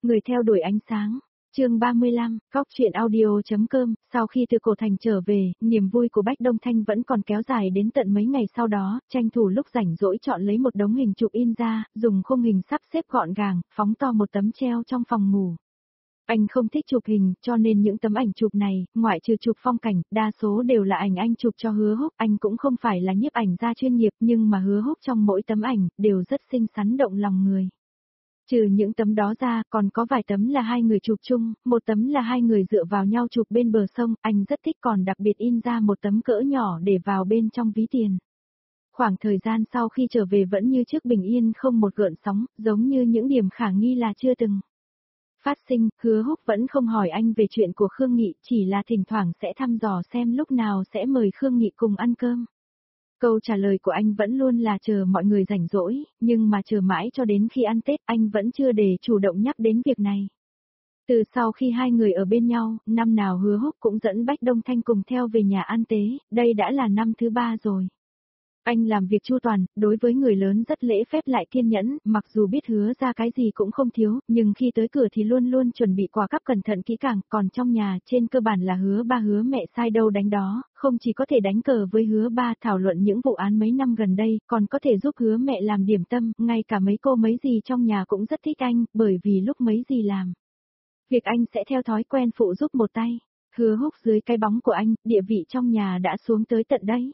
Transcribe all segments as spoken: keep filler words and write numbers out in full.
Người theo đuổi ánh sáng. Chương ba mươi lăm, Cóc truyện audio.com, sau khi từ cổ thành trở về, niềm vui của Bách Đông Thanh vẫn còn kéo dài đến tận mấy ngày sau đó, tranh thủ lúc rảnh rỗi chọn lấy một đống hình chụp in ra, dùng khung hình sắp xếp gọn gàng, phóng to một tấm treo trong phòng ngủ. Anh không thích chụp hình, cho nên những tấm ảnh chụp này, ngoại trừ chụp phong cảnh, đa số đều là ảnh anh chụp cho Hứa Húc. Anh cũng không phải là nhiếp ảnh gia chuyên nghiệp, nhưng mà Hứa Húc trong mỗi tấm ảnh, đều rất xinh xắn động lòng người. Trừ những tấm đó ra, còn có vài tấm là hai người chụp chung, một tấm là hai người dựa vào nhau chụp bên bờ sông, anh rất thích, còn đặc biệt in ra một tấm cỡ nhỏ để vào bên trong ví tiền. Khoảng thời gian sau khi trở về vẫn như trước bình yên không một gợn sóng, giống như những điểm khả nghi là chưa từng phát sinh. Hứa Húc vẫn không hỏi anh về chuyện của Khương Nghị, chỉ là thỉnh thoảng sẽ thăm dò xem lúc nào sẽ mời Khương Nghị cùng ăn cơm. Câu trả lời của anh vẫn luôn là chờ mọi người rảnh rỗi, nhưng mà chờ mãi cho đến khi ăn Tết anh vẫn chưa để chủ động nhắc đến việc này. Từ sau khi hai người ở bên nhau, năm nào Hứa Húc cũng dẫn Bách Đông Thanh cùng theo về nhà ăn tế, đây đã là năm thứ ba rồi. Anh làm việc chu toàn, đối với người lớn rất lễ phép lại kiên nhẫn, mặc dù biết hứa ra cái gì cũng không thiếu, nhưng khi tới cửa thì luôn luôn chuẩn bị quà cắp cẩn thận kỹ càng, còn trong nhà trên cơ bản là hứa ba hứa mẹ sai đâu đánh đó, không chỉ có thể đánh cờ với hứa ba thảo luận những vụ án mấy năm gần đây, còn có thể giúp hứa mẹ làm điểm tâm, ngay cả mấy cô mấy dì trong nhà cũng rất thích anh, bởi vì lúc mấy dì làm việc anh sẽ theo thói quen phụ giúp một tay. Hứa Húc dưới cái bóng của anh, địa vị trong nhà đã xuống tới tận đấy.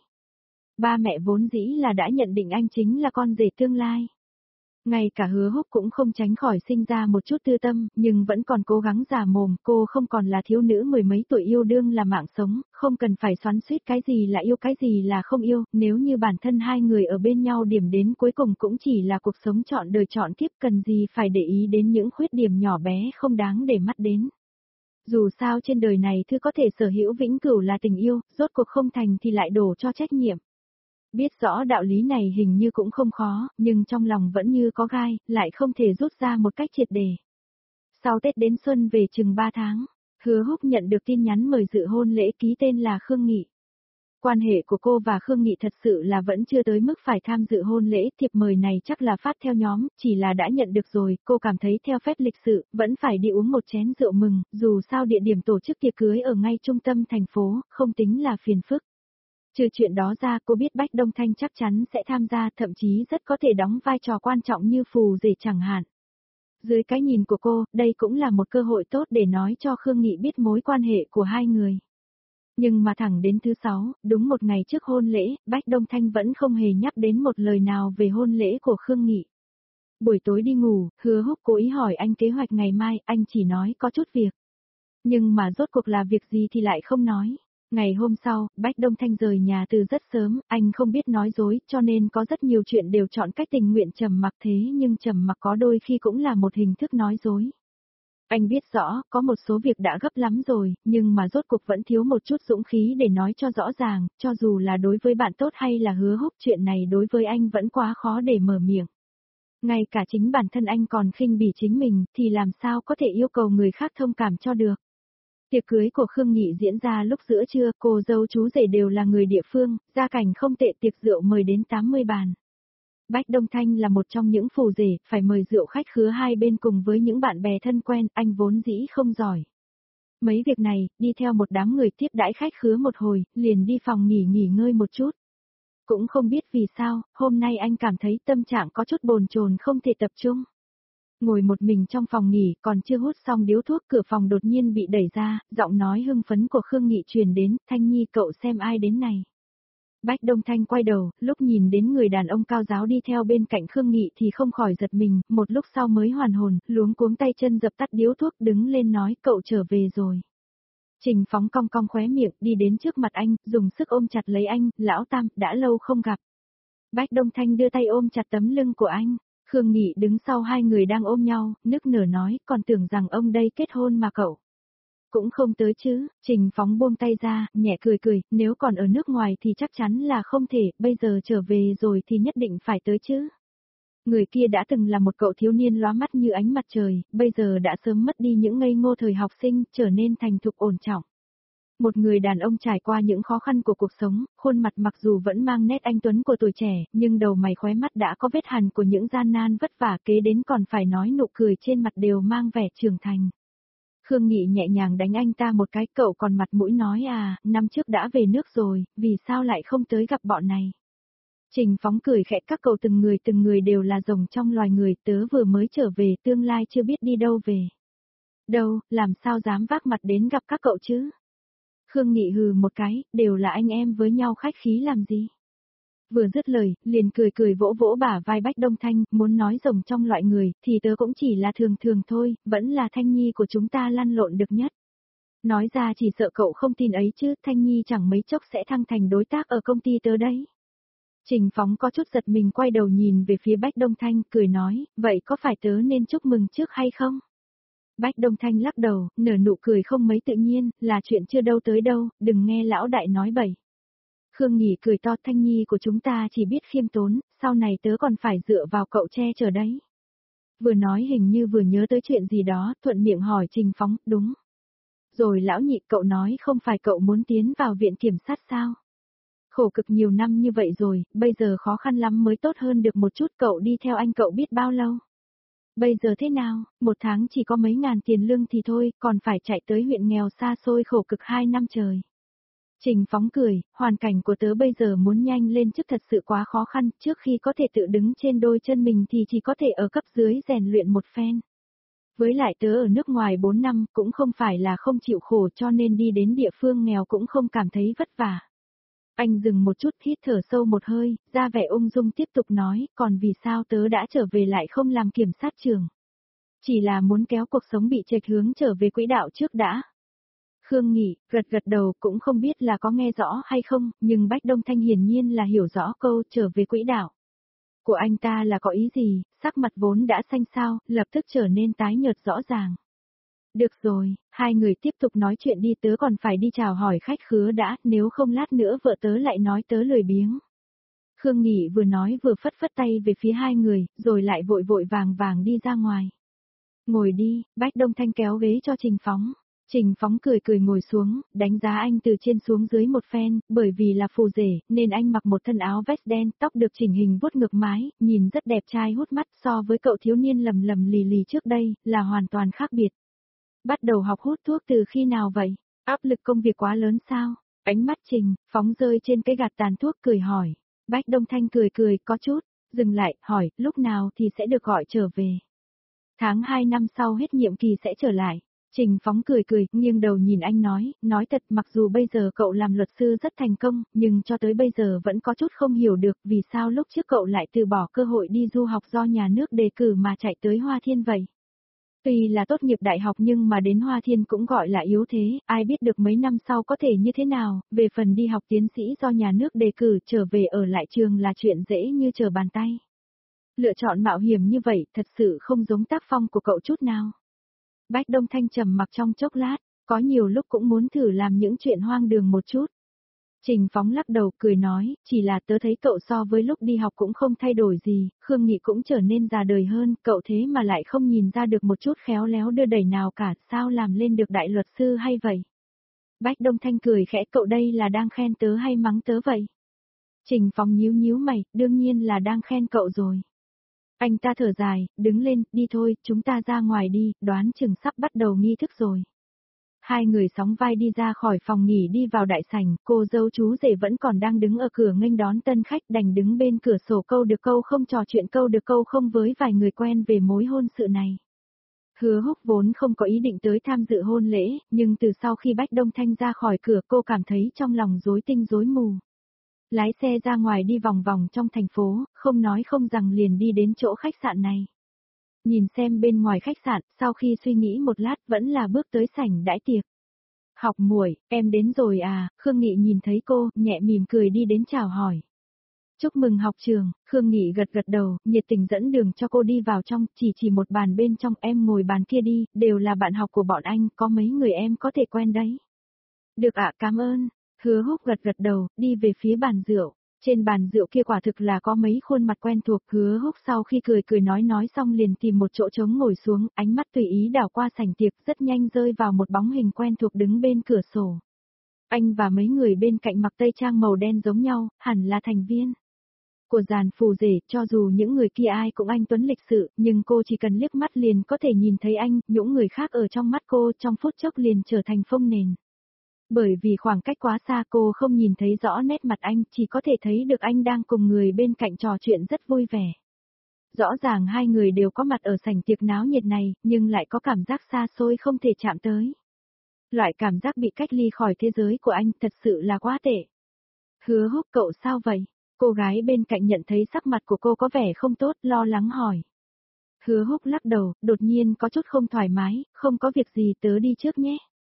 Ba mẹ vốn dĩ là đã nhận định anh chính là con rể tương lai. Ngay cả Hứa Húc cũng không tránh khỏi sinh ra một chút tư tâm, nhưng vẫn còn cố gắng giả mồm, cô không còn là thiếu nữ mười mấy tuổi yêu đương là mạng sống, không cần phải xoắn xuýt cái gì là yêu cái gì là không yêu, nếu như bản thân hai người ở bên nhau điểm đến cuối cùng cũng chỉ là cuộc sống trọn đời trọn kiếp, cần gì phải để ý đến những khuyết điểm nhỏ bé không đáng để mắt đến. Dù sao trên đời này thứ có thể sở hữu vĩnh cửu là tình yêu, rốt cuộc không thành thì lại đổ cho trách nhiệm. Biết rõ đạo lý này hình như cũng không khó, nhưng trong lòng vẫn như có gai, lại không thể rút ra một cách triệt để. Sau Tết đến xuân về chừng ba tháng, Hứa Húc nhận được tin nhắn mời dự hôn lễ, ký tên là Khương Nghị. Quan hệ của cô và Khương Nghị thật sự là vẫn chưa tới mức phải tham dự hôn lễ, thiệp mời này chắc là phát theo nhóm, chỉ là đã nhận được rồi, cô cảm thấy theo phép lịch sự, vẫn phải đi uống một chén rượu mừng, dù sao địa điểm tổ chức tiệc cưới ở ngay trung tâm thành phố, không tính là phiền phức. Trừ chuyện đó ra, cô biết Bách Đông Thanh chắc chắn sẽ tham gia, thậm chí rất có thể đóng vai trò quan trọng như phù rể chẳng hạn. Dưới cái nhìn của cô, đây cũng là một cơ hội tốt để nói cho Khương Nghị biết mối quan hệ của hai người. Nhưng mà thẳng đến thứ sáu, đúng một ngày trước hôn lễ, Bách Đông Thanh vẫn không hề nhắc đến một lời nào về hôn lễ của Khương Nghị. Buổi tối đi ngủ, Hứa Húc cố ý hỏi anh kế hoạch ngày mai, anh chỉ nói có chút việc. Nhưng mà rốt cuộc là việc gì thì lại không nói. Ngày hôm sau, Bách Đông Thanh rời nhà từ rất sớm, anh không biết nói dối, cho nên có rất nhiều chuyện đều chọn cách tình nguyện trầm mặc, thế nhưng trầm mặc có đôi khi cũng là một hình thức nói dối. Anh biết rõ, có một số việc đã gấp lắm rồi, nhưng mà rốt cuộc vẫn thiếu một chút dũng khí để nói cho rõ ràng, cho dù là đối với bạn tốt hay là Hứa Húc, chuyện này đối với anh vẫn quá khó để mở miệng. Ngay cả chính bản thân anh còn khinh bỉ chính mình, thì làm sao có thể yêu cầu người khác thông cảm cho được. Tiệc cưới của Khương Nghị diễn ra lúc giữa trưa, cô dâu chú rể đều là người địa phương, gia cảnh không tệ, tiệc rượu mời đến tám mươi bàn. Bách Đông Thanh là một trong những phù rể, phải mời rượu khách khứa hai bên cùng với những bạn bè thân quen, anh vốn dĩ không giỏi mấy việc này, đi theo một đám người tiếp đãi khách khứa một hồi, liền đi phòng nghỉ nghỉ ngơi một chút. Cũng không biết vì sao, hôm nay anh cảm thấy tâm trạng có chút bồn chồn không thể tập trung. Ngồi một mình trong phòng nghỉ, còn chưa hút xong điếu thuốc, cửa phòng đột nhiên bị đẩy ra, giọng nói hưng phấn của Khương Nghị truyền đến, Thanh Nhi cậu xem ai đến này. Bách Đông Thanh quay đầu, lúc nhìn đến người đàn ông cao giáo đi theo bên cạnh Khương Nghị thì không khỏi giật mình, một lúc sau mới hoàn hồn, luống cuống tay chân dập tắt điếu thuốc, đứng lên nói cậu trở về rồi. Trình Phóng cong cong khóe miệng, đi đến trước mặt anh, dùng sức ôm chặt lấy anh, lão Tam, đã lâu không gặp. Bách Đông Thanh đưa tay ôm chặt tấm lưng của anh. Khương Nghị đứng sau hai người đang ôm nhau, nức nở nói, còn tưởng rằng ông đây kết hôn mà cậu cũng không tới chứ. Trình Phóng buông tay ra, nhẹ cười cười, nếu còn ở nước ngoài thì chắc chắn là không thể, bây giờ trở về rồi thì nhất định phải tới chứ. Người kia đã từng là một cậu thiếu niên lóa mắt như ánh mặt trời, bây giờ đã sớm mất đi những ngây ngô thời học sinh, trở nên thành thục ổn trọng. Một người đàn ông trải qua những khó khăn của cuộc sống, khuôn mặt mặc dù vẫn mang nét anh tuấn của tuổi trẻ, nhưng đầu mày khóe mắt đã có vết hằn của những gian nan vất vả, kế đến còn phải nói nụ cười trên mặt đều mang vẻ trưởng thành. Khương Nghị nhẹ nhàng đánh anh ta một cái, cậu còn mặt mũi nói à, năm trước đã về nước rồi, vì sao lại không tới gặp bọn này. Trình Phóng cười khẽ, các cậu từng người từng người đều là rồng trong loài người, tớ vừa mới trở về, tương lai chưa biết đi đâu về. Đâu, làm sao dám vác mặt đến gặp các cậu chứ? Khương Nghị hừ một cái, đều là anh em với nhau khách khí làm gì? Vừa dứt lời, liền cười cười vỗ vỗ bả vai Bách Đông Thanh, muốn nói rồng trong loại người, thì tớ cũng chỉ là thường thường thôi, vẫn là Thanh Nhi của chúng ta lăn lộn được nhất. Nói ra chỉ sợ cậu không tin ấy chứ, Thanh Nhi chẳng mấy chốc sẽ thăng thành đối tác ở công ty tớ đấy. Trình Phóng có chút giật mình, quay đầu nhìn về phía Bách Đông Thanh, cười nói, vậy có phải tớ nên chúc mừng trước hay không? Bách Đông Thanh lắc đầu, nở nụ cười không mấy tự nhiên, là chuyện chưa đâu tới đâu, đừng nghe lão đại nói bậy. Khương Nghị cười to, Thanh Nhi của chúng ta chỉ biết khiêm tốn, sau này tớ còn phải dựa vào cậu che chở đấy. Vừa nói hình như vừa nhớ tới chuyện gì đó, thuận miệng hỏi Trình Phóng, đúng. Rồi lão nhị, cậu nói không phải cậu muốn tiến vào viện kiểm sát sao? Khổ cực nhiều năm như vậy rồi, bây giờ khó khăn lắm mới tốt hơn được một chút, cậu đi theo anh cậu biết bao lâu? Bây giờ thế nào, một tháng chỉ có mấy ngàn tiền lương thì thôi, còn phải chạy tới huyện nghèo xa xôi khổ cực hai năm trời. Trình Phóng cười, hoàn cảnh của tớ bây giờ muốn nhanh lên chức thật sự quá khó khăn, trước khi có thể tự đứng trên đôi chân mình thì chỉ có thể ở cấp dưới rèn luyện một phen. Với lại tớ ở nước ngoài bốn năm cũng không phải là không chịu khổ, cho nên đi đến địa phương nghèo cũng không cảm thấy vất vả. Anh dừng một chút, hít thở sâu một hơi, ra vẻ ung dung tiếp tục nói, còn vì sao tớ đã trở về lại không làm kiểm sát trưởng? Chỉ là muốn kéo cuộc sống bị chệch hướng trở về quỹ đạo trước đã. Khương Nghị, gật gật đầu, cũng không biết là có nghe rõ hay không, nhưng Bách Đông Thanh hiển nhiên là hiểu rõ câu trở về quỹ đạo của anh ta là có ý gì, sắc mặt vốn đã xanh xao, lập tức trở nên tái nhợt rõ ràng. Được rồi, hai người tiếp tục nói chuyện đi, tớ còn phải đi chào hỏi khách khứa đã, nếu không lát nữa vợ tớ lại nói tớ lười biếng. Khương Nghị vừa nói vừa phất phất tay về phía hai người, rồi lại vội vội vàng vàng đi ra ngoài. Ngồi đi, Bách Đông Thanh kéo ghế cho Trình Phóng. Trình Phóng cười cười ngồi xuống, đánh giá anh từ trên xuống dưới một phen, bởi vì là phù rể, nên anh mặc một thân áo vest đen, tóc được chỉnh hình vuốt ngược mái, nhìn rất đẹp trai hút mắt, so với cậu thiếu niên lầm lầm lì lì trước đây, là hoàn toàn khác biệt. Bắt đầu học hút thuốc từ khi nào vậy? Áp lực công việc quá lớn sao? Ánh mắt Trình Phóng rơi trên cái gạt tàn thuốc, cười hỏi. Bách Đông Thanh cười cười, có chút, dừng lại, hỏi, lúc nào thì sẽ được gọi trở về? Tháng hai năm sau hết nhiệm kỳ sẽ trở lại. Trình Phóng cười cười, nghiêng đầu nhìn anh nói, nói thật, mặc dù bây giờ cậu làm luật sư rất thành công, nhưng cho tới bây giờ vẫn có chút không hiểu được vì sao lúc trước cậu lại từ bỏ cơ hội đi du học do nhà nước đề cử mà chạy tới Hoa Thiên vậy. Tuy là tốt nghiệp đại học nhưng mà đến Hoa Thiên cũng gọi là yếu thế, ai biết được mấy năm sau có thể như thế nào, về phần đi học tiến sĩ do nhà nước đề cử trở về ở lại trường là chuyện dễ như trở bàn tay. Lựa chọn mạo hiểm như vậy thật sự không giống tác phong của cậu chút nào. Bách Đông Thanh trầm mặc trong chốc lát, có nhiều lúc cũng muốn thử làm những chuyện hoang đường một chút. Trình Phóng lắc đầu cười nói, chỉ là tớ thấy cậu so với lúc đi học cũng không thay đổi gì, Khương Nghị cũng trở nên già đời hơn, cậu thế mà lại không nhìn ra được một chút khéo léo đưa đẩy nào cả, sao làm lên được đại luật sư hay vậy? Bách Đông Thanh cười khẽ, cậu đây là đang khen tớ hay mắng tớ vậy? Trình Phóng nhíu nhíu mày, đương nhiên là đang khen cậu rồi. Anh ta thở dài, đứng lên, đi thôi, chúng ta ra ngoài đi, đoán chừng sắp bắt đầu nghi thức rồi. Hai người sóng vai đi ra khỏi phòng nghỉ đi vào đại sảnh, cô dâu chú rể vẫn còn đang đứng ở cửa nghênh đón tân khách, đành đứng bên cửa sổ câu được câu không, trò chuyện câu được câu không với vài người quen về mối hôn sự này. Hứa Húc vốn không có ý định tới tham dự hôn lễ, nhưng từ sau khi Bách Đông Thanh ra khỏi cửa cô cảm thấy trong lòng rối tinh rối mù. Lái xe ra ngoài đi vòng vòng trong thành phố, không nói không rằng liền đi đến chỗ khách sạn này. Nhìn xem bên ngoài khách sạn, sau khi suy nghĩ một lát vẫn là bước tới sảnh đãi tiệc. Học muội, em đến rồi à? Khương Nghị nhìn thấy cô, nhẹ mỉm cười đi đến chào hỏi. Chúc mừng học trường, Khương Nghị gật gật đầu, nhiệt tình dẫn đường cho cô đi vào trong, chỉ chỉ một bàn bên trong, em ngồi bàn kia đi, đều là bạn học của bọn anh, có mấy người em có thể quen đấy. Được ạ, cảm ơn. Hứa Húc gật gật đầu, đi về phía bàn rượu. Trên bàn rượu kia quả thực là có mấy khuôn mặt quen thuộc. Hứa Húc sau khi cười cười nói nói xong liền tìm một chỗ trống ngồi xuống, ánh mắt tùy ý đảo qua sảnh tiệc, rất nhanh rơi vào một bóng hình quen thuộc đứng bên cửa sổ. Anh và mấy người bên cạnh mặc tây trang màu đen giống nhau, hẳn là thành viên của dàn phù rể, cho dù những người kia ai cũng anh tuấn lịch sự, nhưng cô chỉ cần liếc mắt liền có thể nhìn thấy anh, những người khác ở trong mắt cô trong phút chốc liền trở thành phông nền. Bởi vì khoảng cách quá xa cô không nhìn thấy rõ nét mặt anh, chỉ có thể thấy được anh đang cùng người bên cạnh trò chuyện rất vui vẻ. Rõ ràng hai người đều có mặt ở sảnh tiệc náo nhiệt này, nhưng lại có cảm giác xa xôi không thể chạm tới. Loại cảm giác bị cách ly khỏi thế giới của anh thật sự là quá tệ. Hứa Húc, cậu sao vậy? Cô gái bên cạnh nhận thấy sắc mặt của cô có vẻ không tốt, lo lắng hỏi. Hứa Húc lắc đầu, đột nhiên có chút không thoải mái, không có việc gì, tớ đi trước nhé.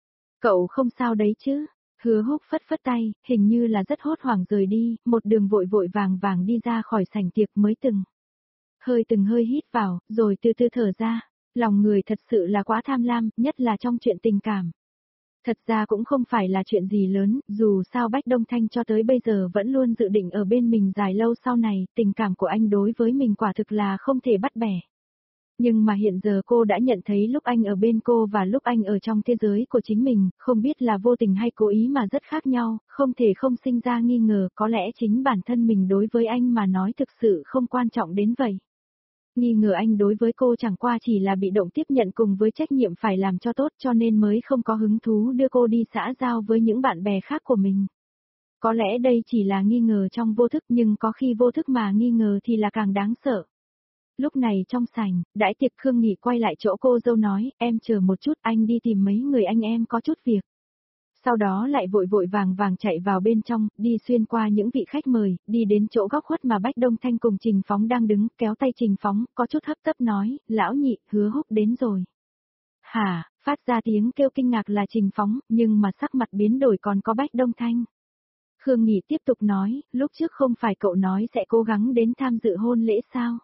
Cậu không sao đấy chứ? Hứa Húc phất phất tay, hình như là rất hốt hoảng rời đi, một đường vội vội vàng vàng đi ra khỏi sảnh tiệc mới từng. Hơi từng hơi hít vào, rồi từ từ thở ra. Lòng người thật sự là quá tham lam, nhất là trong chuyện tình cảm. Thật ra cũng không phải là chuyện gì lớn, dù sao Bách Đông Thanh cho tới bây giờ vẫn luôn dự định ở bên mình dài lâu sau này, tình cảm của anh đối với mình quả thực là không thể bắt bẻ. Nhưng mà hiện giờ cô đã nhận thấy lúc anh ở bên cô và lúc anh ở trong thế giới của chính mình, không biết là vô tình hay cố ý mà rất khác nhau, không thể không sinh ra nghi ngờ, có lẽ chính bản thân mình đối với anh mà nói thực sự không quan trọng đến vậy. Nghi ngờ anh đối với cô chẳng qua chỉ là bị động tiếp nhận cùng với trách nhiệm phải làm cho tốt, cho nên mới không có hứng thú đưa cô đi xã giao với những bạn bè khác của mình. Có lẽ đây chỉ là nghi ngờ trong vô thức, nhưng có khi vô thức mà nghi ngờ thì là càng đáng sợ. Lúc này trong sảnh, đãi tiệc Khương Nghị quay lại chỗ cô dâu nói, em chờ một chút, anh đi tìm mấy người anh em có chút việc. Sau đó lại vội vội vàng vàng chạy vào bên trong, đi xuyên qua những vị khách mời, đi đến chỗ góc khuất mà Bách Đông Thanh cùng Trình Phóng đang đứng, kéo tay Trình Phóng, có chút hấp tấp nói, lão nhị, Hứa Húc đến rồi. Hả, phát ra tiếng kêu kinh ngạc là Trình Phóng, nhưng mà sắc mặt biến đổi còn có Bách Đông Thanh. Khương Nghị tiếp tục nói, lúc trước không phải cậu nói sẽ cố gắng đến tham dự hôn lễ sao?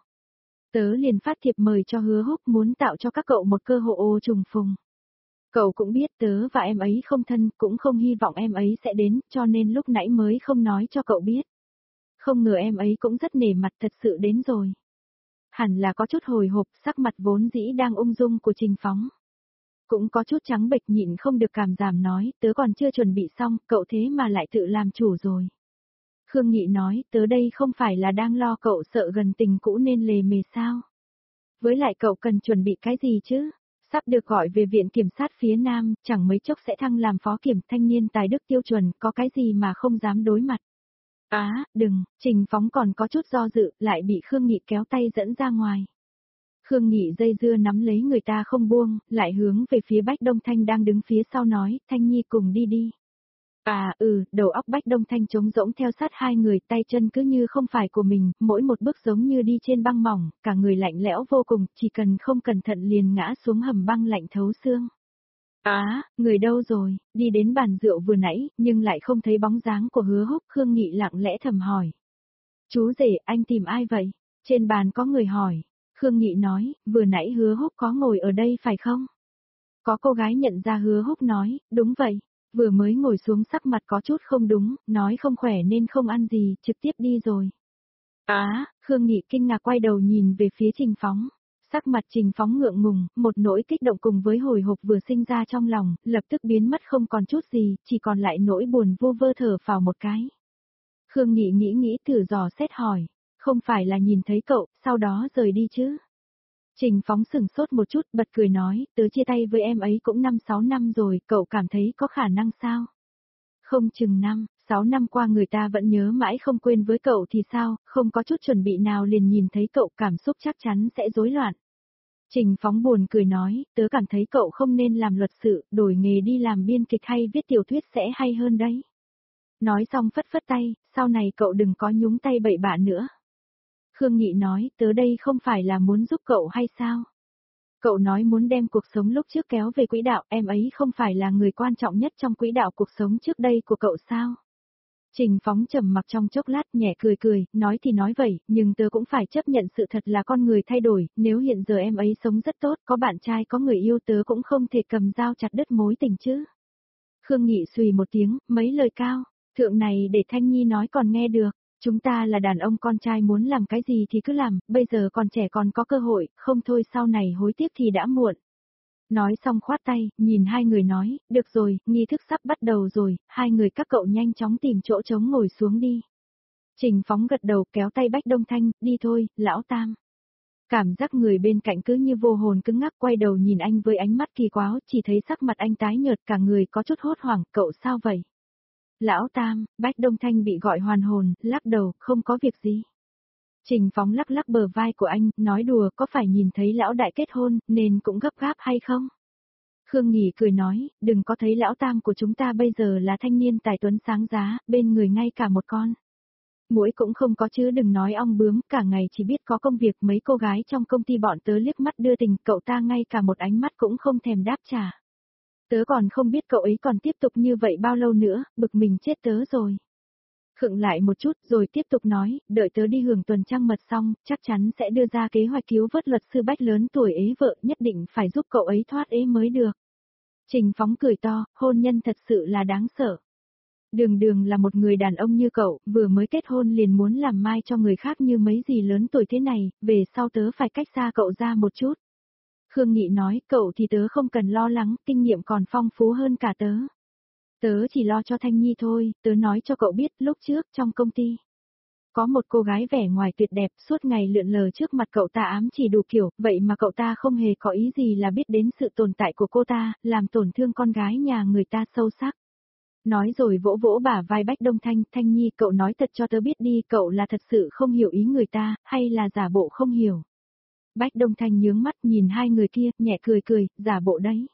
Tớ liền phát thiệp mời cho Hứa Húc, muốn tạo cho các cậu một cơ hội ô trùng phùng. Cậu cũng biết tớ và em ấy không thân, cũng không hy vọng em ấy sẽ đến, cho nên lúc nãy mới không nói cho cậu biết. Không ngờ em ấy cũng rất nể mặt, thật sự đến rồi. Hẳn là có chút hồi hộp, sắc mặt vốn dĩ đang ung dung của Trình Phóng. Cũng có chút trắng bệch, nhịn không được cảm giảm nói, tớ còn chưa chuẩn bị xong, cậu thế mà lại tự làm chủ rồi. Khương Nghị nói, tớ đây không phải là đang lo cậu sợ gần tình cũ nên lề mề sao. Với lại cậu cần chuẩn bị cái gì chứ? Sắp được gọi về viện kiểm sát phía Nam, chẳng mấy chốc sẽ thăng làm phó kiểm, thanh niên tài đức tiêu chuẩn, có cái gì mà không dám đối mặt. Á, à, đừng, Trình Phóng còn có chút do dự, lại bị Khương Nghị kéo tay dẫn ra ngoài. Khương Nghị dây dưa nắm lấy người ta không buông, lại hướng về phía Bách Đông Thanh đang đứng phía sau nói, Thanh Nhi cùng đi đi. À, ừ, đầu óc Bách Đông Thanh trống rỗng theo sát hai người, tay chân cứ như không phải của mình, mỗi một bước giống như đi trên băng mỏng, cả người lạnh lẽo vô cùng, chỉ cần không cẩn thận liền ngã xuống hầm băng lạnh thấu xương. Á, à, người đâu rồi, đi đến bàn rượu vừa nãy, nhưng lại không thấy bóng dáng của Hứa Húc, Khương Nghị lặng lẽ thầm hỏi. Chú rể, anh tìm ai vậy? Trên bàn có người hỏi. Khương Nghị nói, vừa nãy Hứa Húc có ngồi ở đây phải không? Có cô gái nhận ra Hứa Húc nói, đúng vậy. Vừa mới ngồi xuống sắc mặt có chút không đúng, nói không khỏe nên không ăn gì, trực tiếp đi rồi. Á, à, Khương Nghị kinh ngạc quay đầu nhìn về phía Trình Phóng. Sắc mặt Trình Phóng ngượng ngùng, một nỗi kích động cùng với hồi hộp vừa sinh ra trong lòng, lập tức biến mất không còn chút gì, chỉ còn lại nỗi buồn vô vơ thở phào một cái. Khương Nghị nghĩ nghĩ thử dò xét hỏi, không phải là nhìn thấy cậu, sau đó rời đi chứ? Trình Phóng sừng sốt một chút, bật cười nói, tớ chia tay với em ấy cũng năm sáu năm rồi, cậu cảm thấy có khả năng sao? Không chừng năm, sáu năm qua người ta vẫn nhớ mãi không quên với cậu thì sao, không có chút chuẩn bị nào liền nhìn thấy cậu, cảm xúc chắc chắn sẽ rối loạn. Trình Phóng buồn cười nói, tớ cảm thấy cậu không nên làm luật sự, đổi nghề đi làm biên kịch hay viết tiểu thuyết sẽ hay hơn đấy. Nói xong phất phất tay, sau này cậu đừng có nhúng tay bậy bạ nữa. Khương Nghị nói, tớ đây không phải là muốn giúp cậu hay sao? Cậu nói muốn đem cuộc sống lúc trước kéo về quỹ đạo, em ấy không phải là người quan trọng nhất trong quỹ đạo cuộc sống trước đây của cậu sao? Trình Phóng trầm mặc trong chốc lát nhẹ cười cười, nói thì nói vậy, nhưng tớ cũng phải chấp nhận sự thật là con người thay đổi, nếu hiện giờ em ấy sống rất tốt, có bạn trai có người yêu tớ cũng không thể cầm dao chặt đứt mối tình chứ. Khương Nghị xùy một tiếng, mấy lời cao, thượng này để Thanh Nhi nói còn nghe được. Chúng ta là đàn ông con trai muốn làm cái gì thì cứ làm, bây giờ còn trẻ còn có cơ hội, không thôi sau này hối tiếc thì đã muộn. Nói xong khoát tay, nhìn hai người nói, được rồi, nghi thức sắp bắt đầu rồi, hai người các cậu nhanh chóng tìm chỗ trống ngồi xuống đi. Trình Phóng gật đầu kéo tay Bách Đông Thanh, đi thôi, lão Tam. Cảm giác người bên cạnh cứ như vô hồn cứng ngắc, quay đầu nhìn anh với ánh mắt kỳ quái, chỉ thấy sắc mặt anh tái nhợt, cả người có chút hốt hoảng, cậu sao vậy? Lão Tam, Bách Đông Thanh bị gọi hoàn hồn, lắc đầu, không có việc gì. Trình Phóng lắc lắc bờ vai của anh, nói đùa, có phải nhìn thấy lão đại kết hôn, nên cũng gấp gáp hay không? Khương Nghỉ cười nói, đừng có thấy lão Tam của chúng ta bây giờ là thanh niên tài tuấn sáng giá, bên người ngay cả một con muỗi cũng không có chứ, đừng nói ong bướm, cả ngày chỉ biết có công việc, mấy cô gái trong công ty bọn tớ liếc mắt đưa tình, cậu ta ngay cả một ánh mắt cũng không thèm đáp trả. Tớ còn không biết cậu ấy còn tiếp tục như vậy bao lâu nữa, bực mình chết tớ rồi. Khựng lại một chút rồi tiếp tục nói, đợi tớ đi hưởng tuần trăng mật xong, chắc chắn sẽ đưa ra kế hoạch cứu vớt luật sư Bách lớn tuổi ế vợ, nhất định phải giúp cậu ấy thoát ế mới được. Trình Phóng cười to, hôn nhân thật sự là đáng sợ. Đường đường là một người đàn ông như cậu, vừa mới kết hôn liền muốn làm mai cho người khác như mấy gì lớn tuổi thế này, về sau tớ phải cách xa cậu ra một chút. Khương Nghị nói, cậu thì tớ không cần lo lắng, kinh nghiệm còn phong phú hơn cả tớ. Tớ chỉ lo cho Thanh Nhi thôi, tớ nói cho cậu biết, lúc trước trong công ty. Có một cô gái vẻ ngoài tuyệt đẹp, suốt ngày lượn lờ trước mặt cậu ta ám chỉ đủ kiểu, vậy mà cậu ta không hề có ý gì là biết đến sự tồn tại của cô ta, làm tổn thương con gái nhà người ta sâu sắc. Nói rồi vỗ vỗ bả vai Bách Đông Thanh, Thanh Nhi cậu nói thật cho tớ biết đi, cậu là thật sự không hiểu ý người ta, hay là giả bộ không hiểu. Bách Đông Thanh nhướng mắt nhìn hai người kia, nhẹ cười cười, giả bộ đấy.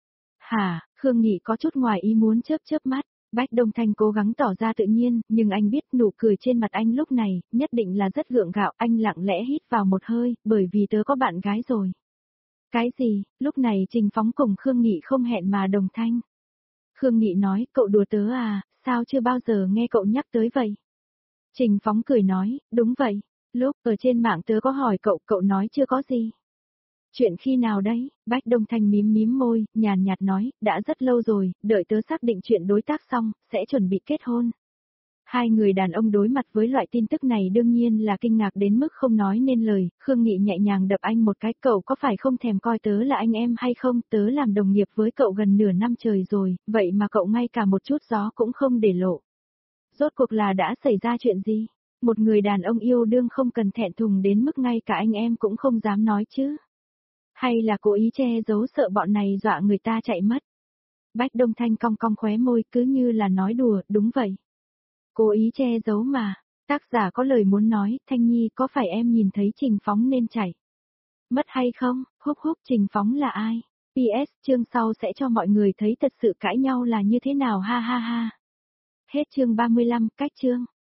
Hả, Khương Nghị có chút ngoài ý muốn chớp chớp mắt, Bách Đông Thanh cố gắng tỏ ra tự nhiên, nhưng anh biết nụ cười trên mặt anh lúc này, nhất định là rất gượng gạo, anh lặng lẽ hít vào một hơi, bởi vì tớ có bạn gái rồi. Cái gì, lúc này Trình Phóng cùng Khương Nghị không hẹn mà đồng thanh. Khương Nghị nói, cậu đùa tớ à, sao chưa bao giờ nghe cậu nhắc tới vậy? Trình Phóng cười nói, đúng vậy, lúc ở trên mạng tớ có hỏi cậu, cậu nói chưa có gì. Chuyện khi nào đấy? Bách Đông Thanh mím mím môi, nhàn nhạt nói, đã rất lâu rồi, đợi tớ xác định chuyện đối tác xong, sẽ chuẩn bị kết hôn. Hai người đàn ông đối mặt với loại tin tức này đương nhiên là kinh ngạc đến mức không nói nên lời, Khương Nghị nhẹ nhàng đập anh một cái, cậu có phải không thèm coi tớ là anh em hay không, tớ làm đồng nghiệp với cậu gần nửa năm trời rồi, vậy mà cậu ngay cả một chút gió cũng không để lộ. Rốt cuộc là đã xảy ra chuyện gì? Một người đàn ông yêu đương không cần thẹn thùng đến mức ngay cả anh em cũng không dám nói chứ. Hay là cố ý che giấu sợ bọn này dọa người ta chạy mất? Bách Đông Thanh cong cong khóe môi cứ như là nói đùa, đúng vậy. Cố ý che giấu mà, tác giả có lời muốn nói, Thanh Nhi có phải em nhìn thấy Trình Phóng nên chạy mất hay không, húp húp Trình Phóng là ai? pê ét chương sau sẽ cho mọi người thấy thật sự cãi nhau là như thế nào ha ha ha. Hết chương ba mươi lăm, cách chương.